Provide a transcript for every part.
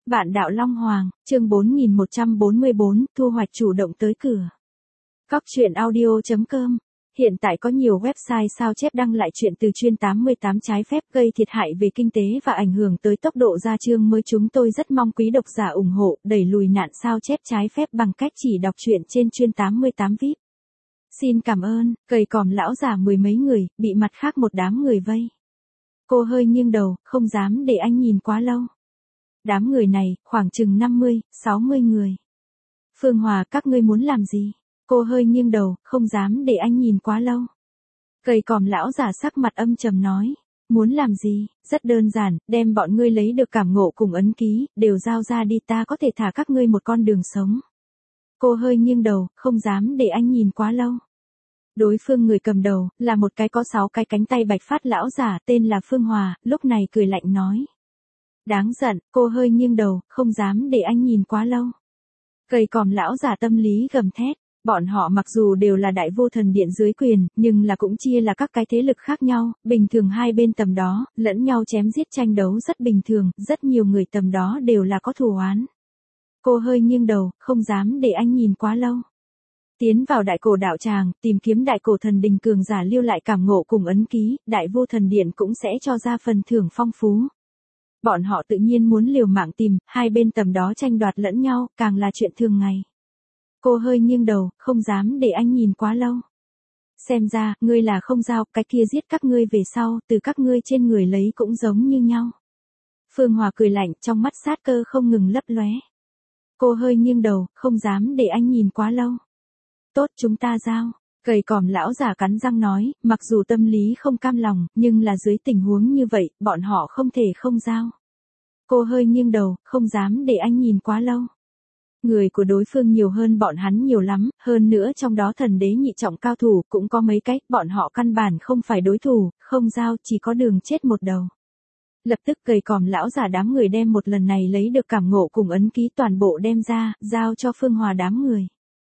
Vạn đạo Long Hoàng, chương 4144, thu hoạch chủ động tới cửa. Cóc truyện audio.com. Hiện tại có nhiều website sao chép đăng lại chuyện từ chuyên 88 trái phép gây thiệt hại về kinh tế và ảnh hưởng tới tốc độ ra chương mới. Chúng tôi rất mong quý độc giả ủng hộ, đẩy lùi nạn sao chép trái phép bằng cách chỉ đọc truyện trên chuyên 88 VIP. Xin cảm ơn. Gầy còm lão già mười mấy người, bị mặt khác một đám người vây. Cô hơi nghiêng đầu, không dám để anh nhìn quá lâu. Đám người này, khoảng chừng 50, 60 người. Phương Hòa, các ngươi muốn làm gì? Cô hơi nghiêng đầu, không dám để anh nhìn quá lâu. Gầy còm lão già sắc mặt âm trầm nói. Muốn làm gì? Rất đơn giản, đem bọn ngươi lấy được cảm ngộ cùng ấn ký, đều giao ra đi, ta có thể thả các ngươi một con đường sống. Cô hơi nghiêng đầu, không dám để anh nhìn quá lâu. Đối phương người cầm đầu, là một cái có 6 cái cánh tay bạch phát lão giả tên là Phương Hòa, lúc này cười lạnh nói. Đáng giận, cô hơi nghiêng đầu, không dám để anh nhìn quá lâu. Gầy còm lão giả tâm lý gầm thét, bọn họ mặc dù đều là đại vô thần điện dưới quyền, nhưng là cũng chia là các cái thế lực khác nhau, bình thường hai bên tầm đó, lẫn nhau chém giết tranh đấu rất bình thường, rất nhiều người tầm đó đều là có thù oán. Cô hơi nghiêng đầu, không dám để anh nhìn quá lâu. Tiến vào đại cổ đạo tràng, tìm kiếm đại cổ thần đình cường giả lưu lại cảm ngộ cùng ấn ký, đại vô thần điện cũng sẽ cho ra phần thưởng phong phú. Bọn họ tự nhiên muốn liều mạng tìm, hai bên tầm đó tranh đoạt lẫn nhau, càng là chuyện thường ngày. Cô hơi nghiêng đầu, không dám để anh nhìn quá lâu. Xem ra, ngươi là không giao, cái kia giết các ngươi về sau, từ các ngươi trên người lấy cũng giống như nhau. Phương Hòa cười lạnh, trong mắt sát cơ không ngừng lấp lóe. Cô hơi nghiêng đầu, không dám để anh nhìn quá lâu. Tốt, chúng ta giao. Gầy còm lão già cắn răng nói, mặc dù tâm lý không cam lòng, nhưng là dưới tình huống như vậy, bọn họ không thể không giao. Cô hơi nghiêng đầu, không dám để anh nhìn quá lâu. Người của đối phương nhiều hơn bọn hắn nhiều lắm, hơn nữa trong đó thần đế nhị trọng cao thủ cũng có mấy cách, bọn họ căn bản không phải đối thủ, không giao, chỉ có đường chết một đầu. Lập tức gầy còm lão già đám người đem một lần này lấy được cảm ngộ cùng ấn ký toàn bộ đem ra, giao cho Phương Hòa đám người.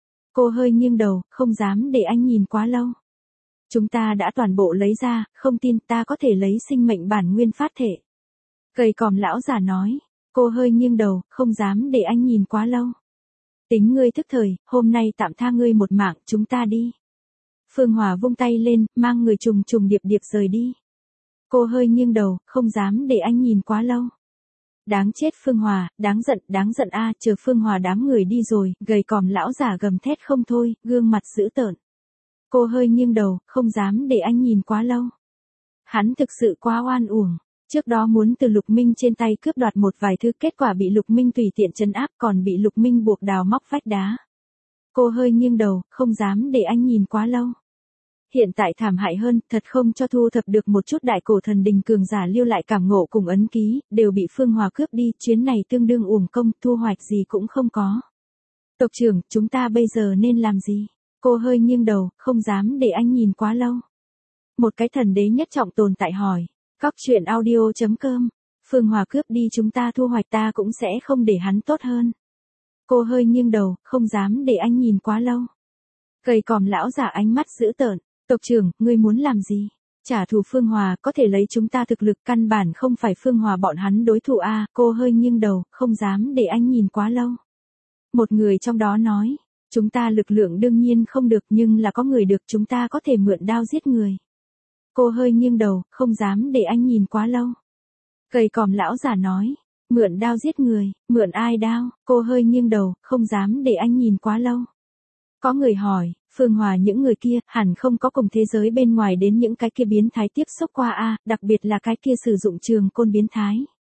Cô hơi nghiêng đầu, không dám để anh nhìn quá lâu. Chúng ta đã toàn bộ lấy ra, không tin ta có thể lấy sinh mệnh bản nguyên phát thể. Gầy còm lão già nói, cô hơi nghiêng đầu, không dám để anh nhìn quá lâu. Tính ngươi thức thời, hôm nay tạm tha ngươi một mạng, chúng ta đi. Phương Hòa vung tay lên, mang người trùng trùng điệp điệp rời đi. Cô hơi nghiêng đầu, không dám để anh nhìn quá lâu. Đáng chết Phương Hòa, đáng giận a, chờ Phương Hòa đám người đi rồi, gầy còm lão giả gầm thét không thôi, gương mặt dữ tợn. Cô hơi nghiêng đầu, không dám để anh nhìn quá lâu. Hắn thực sự quá oan uổng. Trước đó muốn từ Lục Minh trên tay cướp đoạt một vài thứ, kết quả bị Lục Minh tùy tiện trấn áp, còn bị Lục Minh buộc đào móc vách đá. Cô hơi nghiêng đầu, không dám để anh nhìn quá lâu. Hiện tại thảm hại hơn, thật không cho thu thập được một chút đại cổ thần đình cường giả lưu lại cảm ngộ cùng ấn ký, đều bị Phương Hòa cướp đi, chuyến này tương đương uổng công, thu hoạch gì cũng không có. Tộc trưởng, chúng ta bây giờ nên làm gì? Cô hơi nghiêng đầu, không dám để anh nhìn quá lâu. Một cái thần đế nhất trọng tồn tại hỏi. Cóc truyện audio.com. Phương Hòa cướp đi chúng ta thu hoạch, ta cũng sẽ không để hắn tốt hơn. Cô hơi nghiêng đầu, không dám để anh nhìn quá lâu. Gầy còm lão giả ánh mắt dữ tợn. Tộc trưởng, ngươi muốn làm gì? Trả thù Phương Hòa, có thể lấy chúng ta thực lực, căn bản không phải Phương Hòa bọn hắn đối thủ a. Cô hơi nghiêng đầu, không dám để anh nhìn quá lâu. Một người trong đó nói, chúng ta lực lượng đương nhiên không được, nhưng là có người được, chúng ta có thể mượn đao giết người. Cô hơi nghiêng đầu, không dám để anh nhìn quá lâu. Gầy còm lão giả nói, mượn đao giết người, mượn ai đao? Cô hơi nghiêng đầu, không dám để anh nhìn quá lâu. Có người hỏi, Phương Hòa những người kia, hẳn không có cùng thế giới bên ngoài đến những cái kia biến thái tiếp xúc qua a, đặc biệt là cái kia sử dụng trường côn biến thái.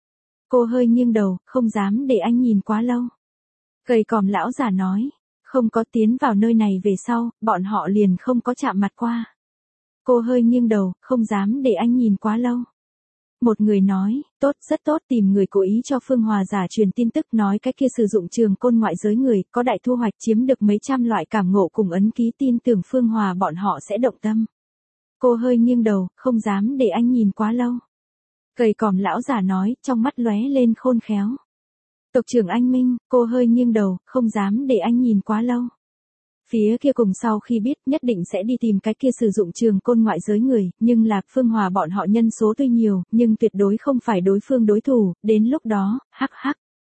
Cô hơi nghiêng đầu, không dám để anh nhìn quá lâu. Gầy còm lão giả nói, không có, tiến vào nơi này về sau, bọn họ liền không có chạm mặt qua. Cô hơi nghiêng đầu, không dám để anh nhìn quá lâu. Một người nói, tốt, rất tốt, tìm người cố ý cho Phương Hòa giả truyền tin tức, nói cái kia sử dụng trường côn ngoại giới người, có đại thu hoạch, chiếm được mấy trăm loại cảm ngộ cùng ấn ký, tin tưởng Phương Hòa bọn họ sẽ động tâm. Cô hơi nghiêng đầu, không dám để anh nhìn quá lâu. Gầy còm lão giả nói, trong mắt lóe lên khôn khéo. Tộc trưởng anh Minh, cô hơi nghiêng đầu, không dám để anh nhìn quá lâu. Phía kia cùng sau khi biết nhất định sẽ đi tìm cái kia sử dụng trường côn ngoại giới người, nhưng là Phương Hòa bọn họ nhân số tuy nhiều, nhưng tuyệt đối không phải đối phương đối thủ, đến lúc đó, hắc hắc.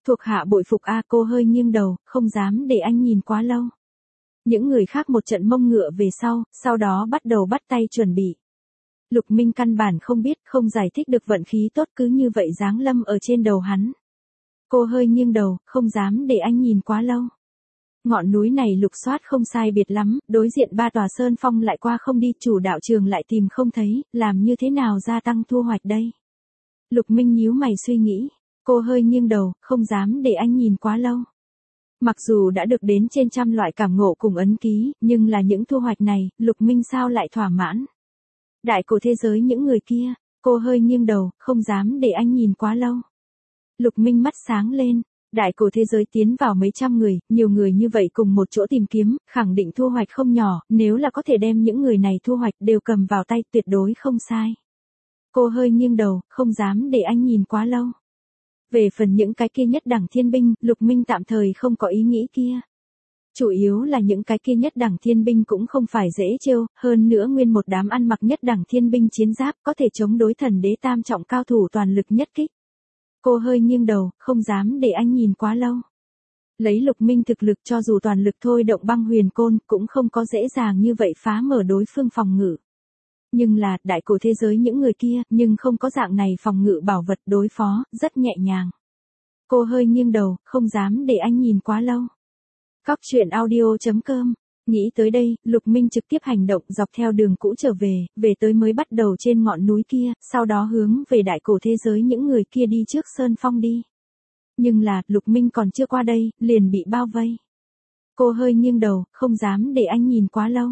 Thuộc hạ bội phục a. Cô hơi nghiêng đầu, không dám để anh nhìn quá lâu. Những người khác một trận mông ngựa về sau đó bắt đầu bắt tay chuẩn bị. Lục Minh căn bản không biết, không giải thích được vận khí tốt cứ như vậy giáng lâm ở trên đầu hắn. Cô hơi nghiêng đầu, không dám để anh nhìn quá lâu. Ngọn núi này lục soát không sai biệt lắm, đối diện 3 tòa sơn phong lại qua không đi, chủ đạo trường lại tìm không thấy, làm như thế nào gia tăng thu hoạch đây? Lục Minh nhíu mày suy nghĩ, cô hơi nghiêng đầu, không dám để anh nhìn quá lâu. Mặc dù đã được đến trên trăm loại cảm ngộ cùng ấn ký, nhưng là những thu hoạch này, Lục Minh sao lại thỏa mãn? Đại cổ thế giới những người kia, cô hơi nghiêng đầu, không dám để anh nhìn quá lâu. Lục Minh mắt sáng lên, đại cổ thế giới tiến vào mấy trăm người, nhiều người như vậy cùng một chỗ tìm kiếm, khẳng định thu hoạch không nhỏ, nếu là có thể đem những người này thu hoạch đều cầm vào tay tuyệt đối không sai. Cô hơi nghiêng đầu, không dám để anh nhìn quá lâu. Về phần những cái kia nhất đẳng thiên binh, Lục Minh tạm thời không có ý nghĩ kia. Chủ yếu là những cái kia nhất đẳng thiên binh cũng không phải dễ trêu, hơn nữa nguyên một đám ăn mặc nhất đẳng thiên binh chiến giáp có thể chống đối thần đế tam trọng cao thủ toàn lực nhất kích. Cô hơi nghiêng đầu, không dám để anh nhìn quá lâu. Lấy Lục Minh thực lực cho dù toàn lực thôi động băng huyền côn cũng không có dễ dàng như vậy phá mở đối phương phòng ngự. Nhưng là, đại cổ thế giới những người kia, nhưng không có dạng này phòng ngự bảo vật đối phó, rất nhẹ nhàng. Cô hơi nghiêng đầu, không dám để anh nhìn quá lâu. Cóc truyện audio.com. Nghĩ tới đây, Lục Minh trực tiếp hành động dọc theo đường cũ trở về tới mới bắt đầu trên ngọn núi kia, sau đó hướng về đại cổ thế giới những người kia đi trước sơn phong đi. Nhưng là, Lục Minh còn chưa qua đây, liền bị bao vây. Cô hơi nghiêng đầu, không dám để anh nhìn quá lâu.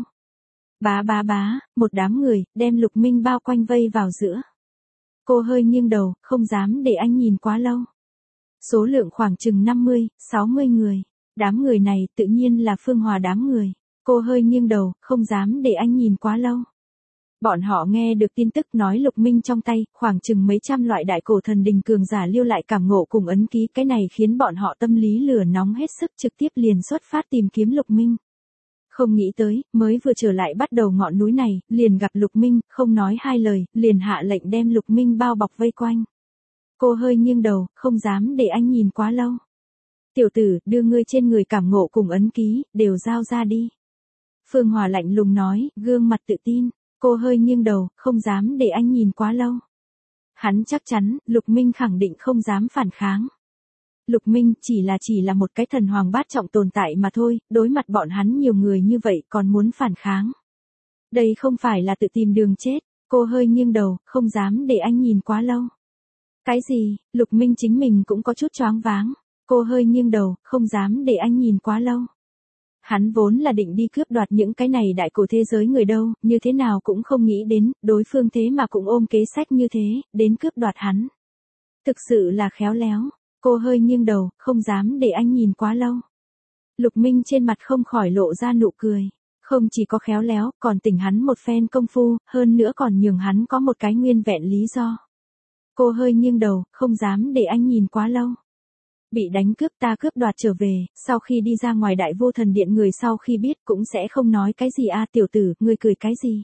Bá, một đám người, đem Lục Minh bao quanh vây vào giữa. Cô hơi nghiêng đầu, không dám để anh nhìn quá lâu. Số lượng khoảng chừng 50, 60 người. Đám người này tự nhiên là Phương Hòa đám người. Cô hơi nghiêng đầu, không dám để anh nhìn quá lâu. Bọn họ nghe được tin tức nói Lục Minh trong tay, khoảng chừng mấy trăm loại đại cổ thần đình cường giả lưu lại cảm ngộ cùng ấn ký, cái này khiến bọn họ tâm lý lửa nóng hết sức, trực tiếp liền xuất phát tìm kiếm Lục Minh. Không nghĩ tới, mới vừa trở lại bắt đầu ngọn núi này, liền gặp Lục Minh, không nói hai lời, liền hạ lệnh đem Lục Minh bao bọc vây quanh. Cô hơi nghiêng đầu, không dám để anh nhìn quá lâu. Tiểu tử, đưa ngươi trên người cảm ngộ cùng ấn ký, đều giao ra đi. Phương Hòa lạnh lùng nói, gương mặt tự tin. Cô hơi nghiêng đầu, không dám để anh nhìn quá lâu. Hắn chắc chắn, Lục Minh khẳng định không dám phản kháng. Lục Minh chỉ là một cái thần hoàng bát trọng tồn tại mà thôi, đối mặt bọn hắn nhiều người như vậy còn muốn phản kháng. Đây không phải là tự tìm đường chết. Cô hơi nghiêng đầu, không dám để anh nhìn quá lâu. Cái gì? Lục Minh chính mình cũng có chút choáng váng. Cô hơi nghiêng đầu, không dám để anh nhìn quá lâu. Hắn vốn là định đi cướp đoạt những cái này đại cổ thế giới người đâu, như thế nào cũng không nghĩ đến, đối phương thế mà cũng ôm kế sách như thế, đến cướp đoạt hắn. Thực sự là khéo léo. Cô hơi nghiêng đầu, không dám để anh nhìn quá lâu. Lục Minh trên mặt không khỏi lộ ra nụ cười. Không chỉ có khéo léo, còn tỉnh hắn một phen công phu, hơn nữa còn nhường hắn có một cái nguyên vẹn lý do. Cô hơi nghiêng đầu, không dám để anh nhìn quá lâu. Bị đánh cướp ta cướp đoạt trở về, sau khi đi ra ngoài đại vô thần điện người sau khi biết cũng sẽ không nói cái gì a. Tiểu tử, ngươi cười cái gì?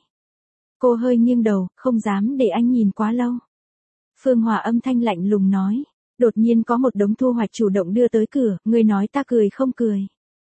Cô hơi nghiêng đầu, không dám để anh nhìn quá lâu. Phương Hòa âm thanh lạnh lùng nói, đột nhiên có một đống thu hoạch chủ động đưa tới cửa, ngươi nói ta cười không cười?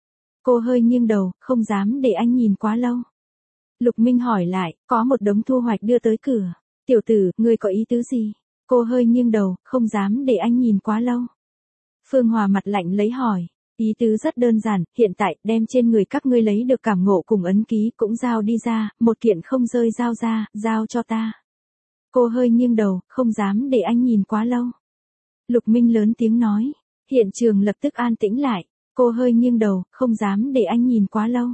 Cô hơi nghiêng đầu, không dám để anh nhìn quá lâu. Lục Minh hỏi lại, có một đống thu hoạch đưa tới cửa. Tiểu tử, ngươi có ý tứ gì? Cô hơi nghiêng đầu, không dám để anh nhìn quá lâu. Phương Hòa mặt lạnh lấy hỏi, ý tứ rất đơn giản, hiện tại đem trên người các ngươi lấy được cảm ngộ cùng ấn ký cũng giao đi ra, một kiện không rơi giao ra, giao cho ta. Cô hơi nghiêng đầu, không dám để anh nhìn quá lâu. Lục Minh lớn tiếng nói, hiện trường lập tức an tĩnh lại. Cô hơi nghiêng đầu, không dám để anh nhìn quá lâu.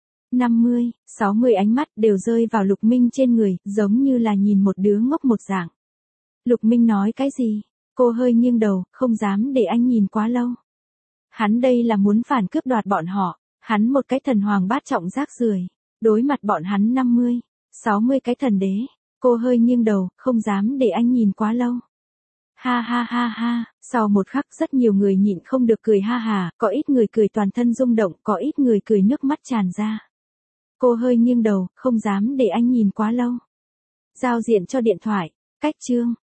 50, 60 ánh mắt đều rơi vào Lục Minh trên người, giống như là nhìn một đứa ngốc một dạng. Lục Minh nói cái gì? Cô hơi nghiêng đầu, không dám để anh nhìn quá lâu. Hắn đây là muốn phản cướp đoạt bọn họ, hắn một cái thần hoàng bát trọng rác rưởi, đối mặt bọn hắn 50, 60 cái thần đế. Cô hơi nghiêng đầu, không dám để anh nhìn quá lâu. Ha, sau một khắc rất nhiều người nhịn không được cười ha hà, có ít người cười toàn thân rung động, có ít người cười nước mắt tràn ra. Cô hơi nghiêng đầu, không dám để anh nhìn quá lâu. Giao diện cho điện thoại, cách chương.